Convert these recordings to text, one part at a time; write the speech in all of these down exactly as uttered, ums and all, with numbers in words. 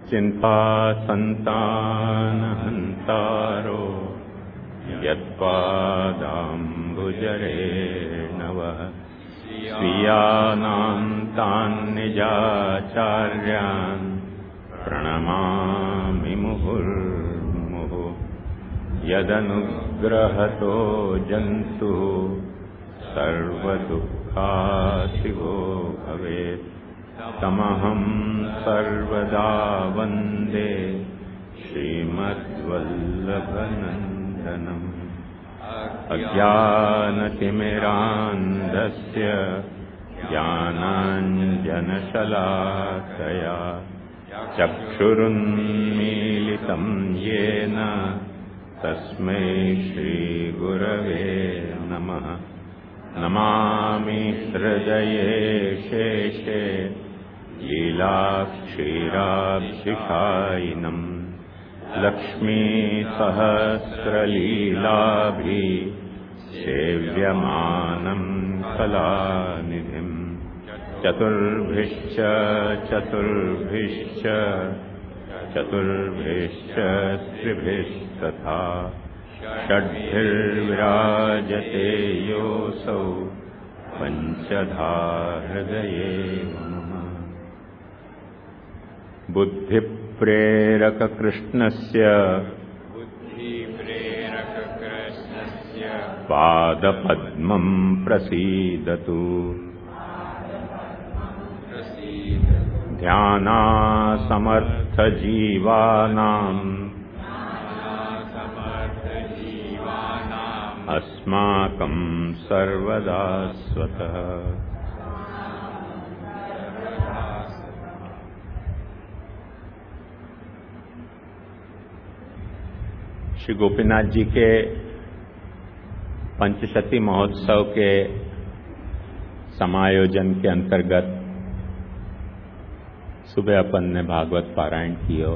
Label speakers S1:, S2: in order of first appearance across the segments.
S1: चिंता संतानहंतारो यत्पादाम्बुजरेणवः स्वीयानां तान् निजाचार्यान् प्रणमामि मुहुर्मुहुः यदनुग्रहतो जन्तुः सर्वदुःखातिगो भवेत् तमहं सर्वदा वन्दे श्रीमद्वल्लभनन्दनम् अज्ञानतिमिरान्धस्य ज्ञानाञ्जनशलाकया चक्षुरुन्मीलितं येन तस्मै श्रीगुरवे नमः। नमामि हृदये शेषे लीलाक्षीराब्धिकायिनम् लक्ष्मीसहस्रलीलाभि सेव्यमानं कलानिधिम् चतुर्भिश्च चतुर्भिश्च चतुर्भिश्च त्रिभिस्तथा षड्भिर्विराजते योऽसौ पञ्चधा हृदये नमः। बुद्धिप्रेरककृष्णस्य पादपद्मं प्रसीदतु ध्यानासमर्थजीवानाम् अस्माकं सर्वदा स्वतः। श्री गोपीनाथ जी के पंचशती महोत्सव के समायोजन के अंतर्गत सुबह अपन ने भागवत पारायण कियो।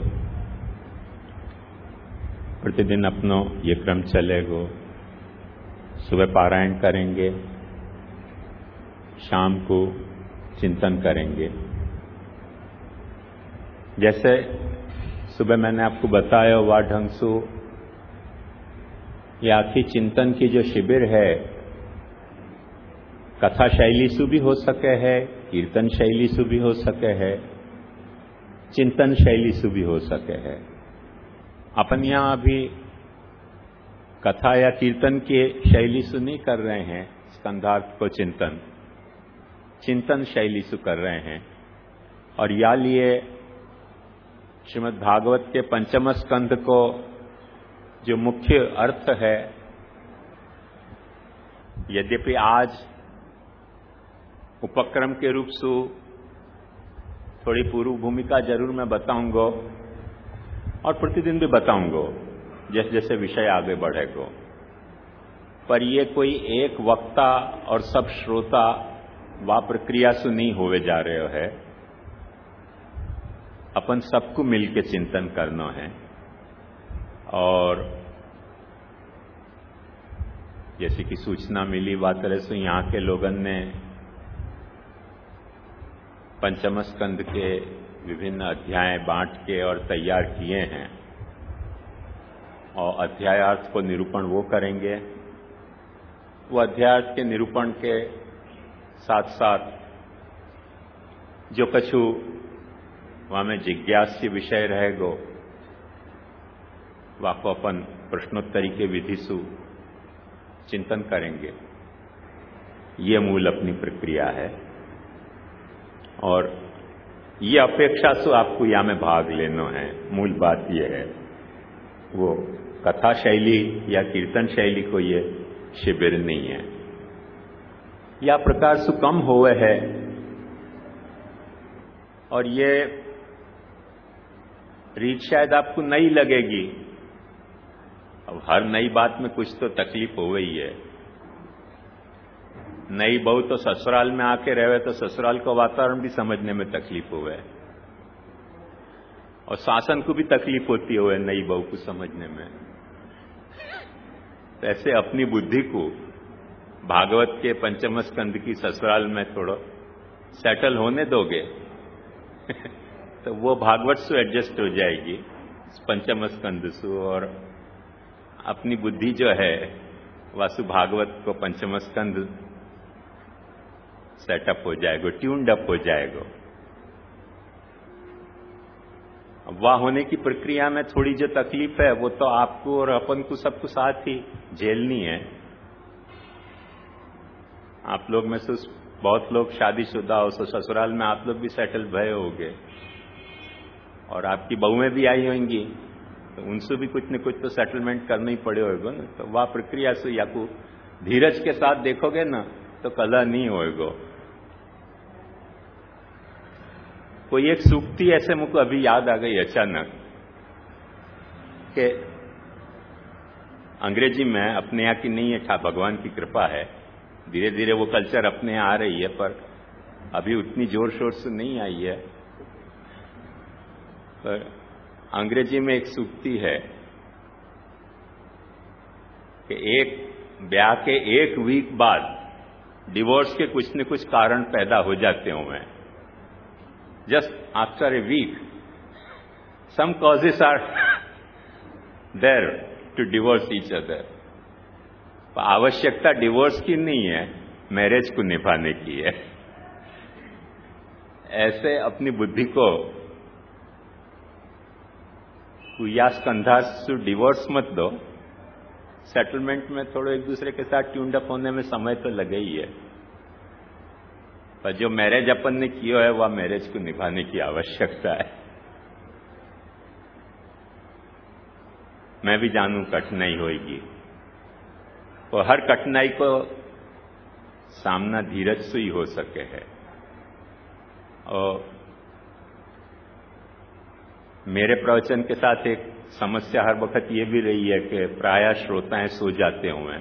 S1: प्रतिदिन अपनो ये क्रम चलेगो। सुबह पारायण करेंगे, शाम को चिंतन करेंगे। जैसे सुबह मैंने आपको बताया वा ढंग से ये आखिरी चिंतन की जो शिविर है कथा शैली से भी हो सके है, कीर्तन शैली से भी हो सके है, चिंतन शैली से भी हो सके है। अपन यहां अभी कथा या कीर्तन की शैली से नहीं कर रहे हैं, स्कंधार्थ को चिंतन चिंतन शैली से कर रहे हैं। और या लिए श्रीमद् भागवत के पंचम स्कंध को जो मुख्य अर्थ है, यद्यपि आज उपक्रम के रूप से थोड़ी पूर्व भूमिका जरूर मैं बताऊंगा और प्रतिदिन भी बताऊंगा जैसे जैसे विषय आगे बढ़ेगा, पर ये कोई एक वक्ता और सब श्रोता व प्रक्रिया से नहीं होवे जा रहे है। अपन सबको मिलके चिंतन करना है। और जैसे कि सूचना मिली बात तरह से यहाँ के लोगन ने पंचम स्कंद के विभिन्न अध्याय बांट के और तैयार किए हैं और अध्यायार्थ को निरूपण वो करेंगे। वो अध्यायार्थ के निरूपण के साथ साथ जो कछु वहां में जिज्ञास्य विषय रहेगो वाको अपन प्रश्नोत्तरी के विधि से चिंतन करेंगे। ये मूल अपनी प्रक्रिया है और ये अपेक्षा से आपको यहाँ में भाग लेना है। मूल बात ये है, वो कथा शैली या कीर्तन शैली को ये शिविर नहीं है। या प्रकार से कम होवे है और ये रीत शायद आपको नई लगेगी। अब हर नई बात में कुछ तो तकलीफ हो गई है। नई बहू तो ससुराल में आके रहे तो ससुराल का वातावरण भी समझने में तकलीफ हुए और शासन को भी तकलीफ होती है नई बहू को समझने में। तो ऐसे अपनी बुद्धि को भागवत के पंचम स्कंद की ससुराल में थोड़ा सेटल होने दोगे तो वो भागवत से एडजस्ट हो जाएगी पंचम स्कंद से, और अपनी बुद्धि जो है वासु भागवत को पंचम स्कंद सेटअप हो जाएगा, ट्यून्ड अप हो जाएगा। अब वाह होने की प्रक्रिया में थोड़ी जो तकलीफ है वो तो आपको और अपन को सबको साथ ही झेलनी है। आप लोग में से बहुत लोग शादीशुदा हो, तो ससुराल में आप लोग भी सेटल भय होगे, और आपकी बहुएं भी आई होंगी, तो उनसे भी कुछ न कुछ तो सेटलमेंट करना ही पड़े होगा ना। तो वह प्रक्रिया से या को धीरज के साथ देखोगे ना तो कलह नहीं होएगा। कोई एक सूक्ति ऐसे मुझको अभी याद आ गई अचानक कि अंग्रेजी में, अपने यहाँ की नहीं है, था भगवान की कृपा है, धीरे धीरे वो कल्चर अपने यहाँ आ रही है, पर अभी उतनी जोर शोर से नहीं आई है। पर अंग्रेजी में एक सूक्ति है कि एक ब्याह के एक वीक बाद डिवोर्स के कुछ न कुछ कारण पैदा हो जाते हुए, just after a week some causes are there to divorce each other. आवश्यकता डिवोर्स की नहीं है, मैरिज को निभाने की है। ऐसे अपनी बुद्धि को या स्कंधा से डिवोर्स मत दो, सेटलमेंट में थोड़ा एक दूसरे के साथ ट्यून्ड अप होने में समय तो लगे ही है, पर जो मैरिज अपन ने किया है वह मैरिज को निभाने की आवश्यकता है। मैं भी जानूं कठिनाई होगी, और हर कठिनाई को सामना धीरज से ही हो सके है। और मेरे प्रवचन के साथ एक समस्या हर वक्त ये भी रही है कि प्रायः श्रोताएं सो जाते हुए,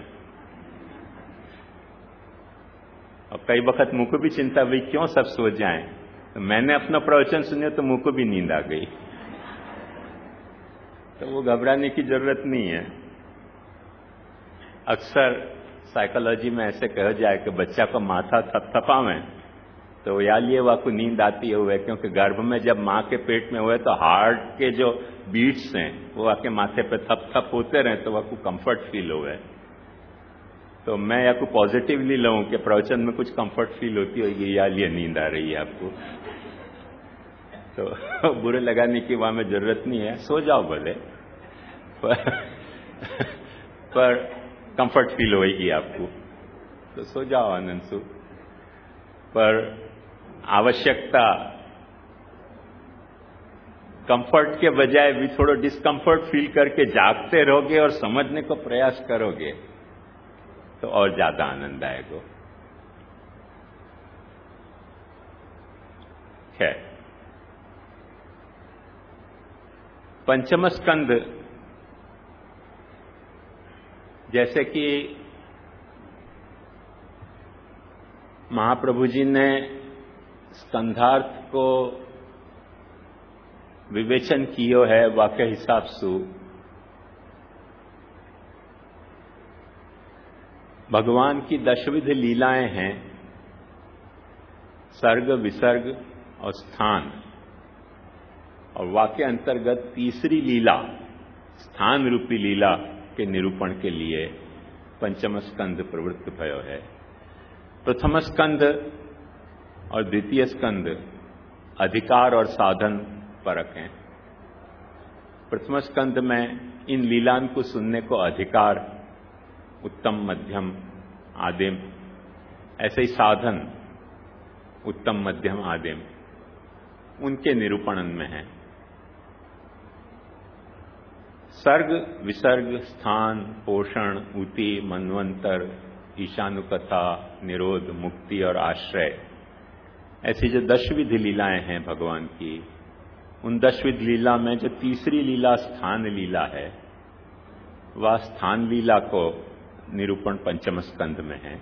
S1: और कई वक्त मुझको भी चिंता हुई क्यों सब सो जाएं। तो मैंने अपना प्रवचन सुने तो मुझको भी नींद आ गई, तो वो घबराने की जरूरत नहीं है। अक्सर साइकोलॉजी में ऐसे कहा जाए कि बच्चा को माथा थपथपावे तो या लिए वह को नींद आती है हुए, क्योंकि गर्भ में जब माँ के पेट में हुए तो हार्ट के जो बीट्स हैं वो आके माथे पे थप थप होते रहे तो वह को कंफर्ट फील हुए। तो मैं या को पॉजिटिवली लूं कि प्रवचन में कुछ कंफर्ट फील होती होगी, या लिए नींद आ रही है आपको, तो बुरे लगाने की वहां में जरूरत नहीं है, सो जाओ भले, पर, पर कंफर्ट फील होगी आपको, तो सो जाओ आनंद सु। पर आवश्यकता कंफर्ट के बजाय भी थोड़ा डिस्कंफर्ट फील करके जागते रहोगे और समझने को प्रयास करोगे तो और ज्यादा आनंद आएगा। खैर, पंचम स्कंद जैसे कि महाप्रभु जी ने स्कंधार्थ को विवेचन कियो है वाक्य हिसाब से, भगवान की दशविध लीलाएं हैं, सर्ग, विसर्ग और स्थान, और वाक्य अंतर्गत तीसरी लीला स्थान रूपी लीला के निरूपण के लिए पंचम स्कंद प्रवृत्त भयो है। प्रथम स्कंद और द्वितीय स्कंद अधिकार और साधन परक हैं। प्रथम स्कंद में इन लीलान को सुनने को अधिकार, उत्तम, मध्यम, आदिम, ऐसे ही साधन उत्तम, मध्यम, आदिम उनके निरूपण में है। सर्ग, विसर्ग, स्थान, पोषण, ऊति, मनवंतर, ईशानुकथा, निरोध, मुक्ति और आश्रय, ऐसी जो दशविध लीलाएं हैं भगवान की, उन दशविध लीला में जो तीसरी लीला स्थान लीला है, वह स्थान लीला को निरूपण पंचम स्कंद में है।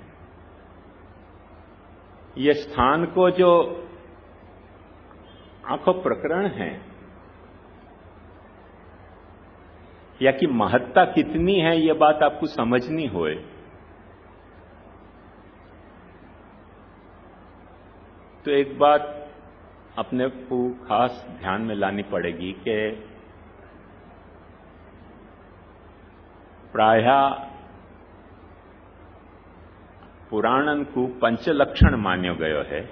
S1: ये स्थान को जो आंखों प्रकरण है या कि महत्ता कितनी है, यह बात आपको समझनी होए। तो एक बात अपने को खास ध्यान में लानी पड़ेगी कि प्रायः पुराणन को पंचलक्षण मान्यो गयो है।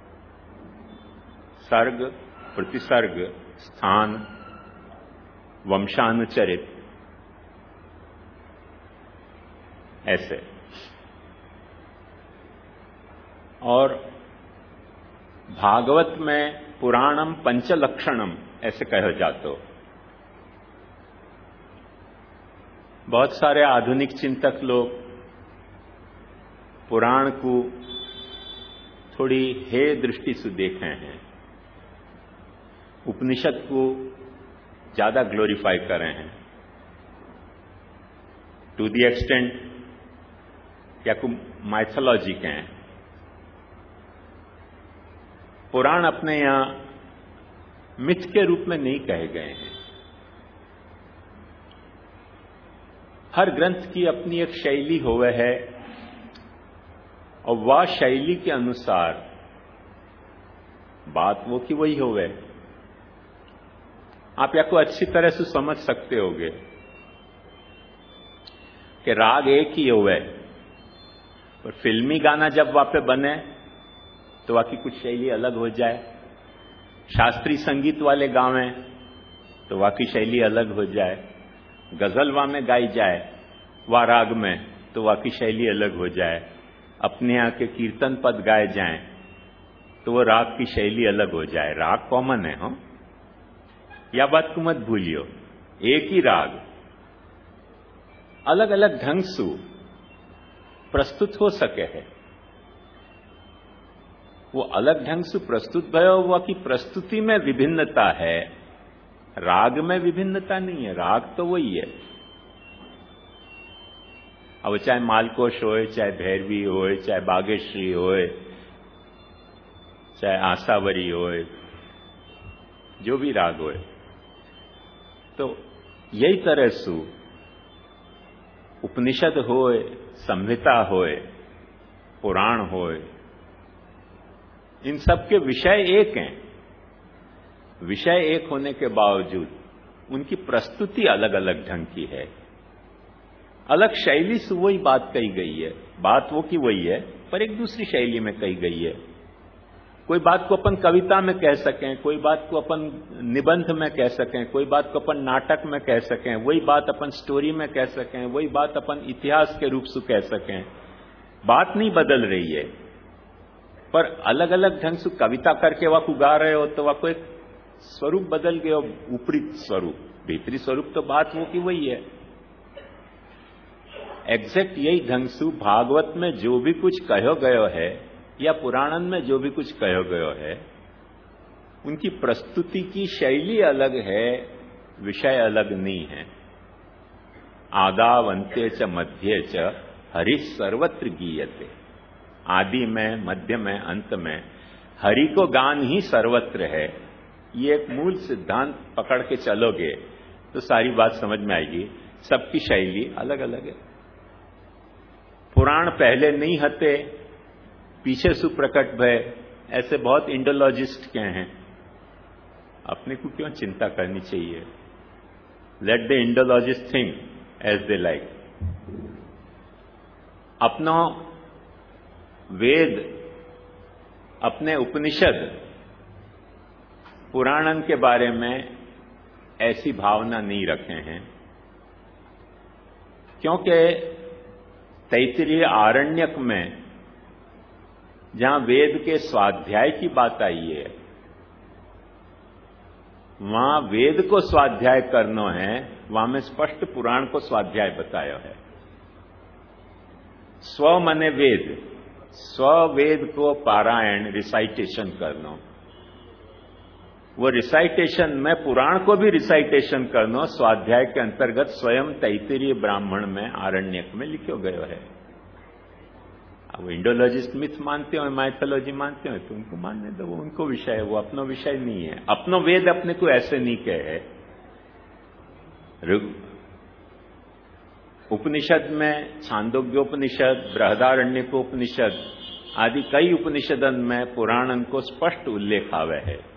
S1: सर्ग, प्रतिसर्ग, स्थान, वंशानुचरित, ऐसे। और भागवत में पुराणम पंचलक्षणम ऐसे कहो जातो। बहुत सारे आधुनिक चिंतक लोग पुराण को थोड़ी हे दृष्टि से देखे हैं, उपनिषद को ज्यादा ग्लोरीफाई कर रहे हैं, टू दी एक्सटेंट या को माइथोलॉजी के हैं। पुराण अपने यहां मिथ के रूप में नहीं कहे गए हैं। हर ग्रंथ की अपनी एक शैली होवे है और वह शैली के अनुसार बात वो की वही होवे। आप या को अच्छी तरह से समझ सकते होगे कि राग एक ही होवे, पर फिल्मी गाना जब वहां पे बने तो वहां की कुछ शैली अलग हो जाए। शास्त्रीय संगीत वाले गावें तो वहां की शैली अलग हो जाए। गजल वहां में गाई जाए वह राग में तो वहां की शैली अलग हो जाए। अपने यहाँ के कीर्तन पद गाए जाएं तो वो राग की शैली अलग हो जाए। राग कॉमन है, हो या बात को मत भूलियो। एक ही राग अलग अलग ढंग से प्रस्तुत हो सके है। वो अलग ढंग से प्रस्तुत भयो, वो की प्रस्तुति में विभिन्नता है, राग में विभिन्नता नहीं है। राग तो वही है। अब चाहे मालकोश होए, चाहे भैरवी होए, चाहे बागेश्वरी होए, चाहे आसावरी होए, जो भी राग होए, तो यही तरह से उपनिषद होए, संहिता होए, पुराण होए, इन सब के विषय एक हैं। विषय एक होने के बावजूद उनकी प्रस्तुति अलग अलग ढंग की है। अलग शैली से वही बात कही गई है। बात वो की वही है, पर एक दूसरी शैली में कही गई है। कोई बात को अपन कविता में कह सकें, कोई बात को अपन निबंध में कह सकें, कोई बात को अपन नाटक में कह सकें, वही बात अपन स्टोरी में कह सकें, वही बात अपन इतिहास के रूप से कह सकें। बात नहीं बदल रही है, पर अलग अलग ढंग से कविता करके वह को गा रहे हो तो वह को एक स्वरूप बदल गया, ऊपरी स्वरूप। भीतरी स्वरूप तो बात वो की वही है। एग्जैक्ट यही ढंग से भागवत में जो भी कुछ कहो गयो है या पुराणन में जो भी कुछ कहो गयो है, उनकी प्रस्तुति की शैली अलग है, विषय अलग नहीं है। आदाव अंत्य च मध्य च हरि सर्वत्र गीयते। आदि में, मध्य में, अंत में हरि को गान ही सर्वत्र है। ये एक मूल सिद्धांत पकड़ के चलोगे तो सारी बात समझ में आएगी। सबकी शैली अलग अलग है। पुराण पहले नहीं हते, पीछे सु प्रकट भय, ऐसे बहुत इंडोलॉजिस्ट के हैं। अपने को क्यों चिंता करनी चाहिए? Let the Indologist think as they like. अपना वेद, अपने उपनिषद, पुराणन के बारे में ऐसी भावना नहीं रखे हैं, क्योंकि तैत्तिरीय आरण्यक में जहां वेद के स्वाध्याय की बात आई है, वहां वेद को स्वाध्याय करना है, वहां में स्पष्ट पुराण को स्वाध्याय बताया है। स्व मने वेद, स्व वेद को पारायण, रिसाइटेशन करना। वो रिसाइटेशन में पुराण को भी रिसाइटेशन करना स्वाध्याय के अंतर्गत स्वयं तैत्तिरीय ब्राह्मण में, आरण्यक में लिखो गयो है। अब इंडोलॉजिस्ट मिथ मानते हो, माइथोलॉजी मानते हो, तो उनको मानने दो, वो उनको विषय है, वो अपना विषय नहीं है। अपनो वेद अपने को ऐसे नहीं कहे। उपनिषद में छांदोग्योपनिषद, बृहदारण्यकोपनिषद आदि कई उपनिषदन में पुराणन को स्पष्ट उल्लेख आवे है।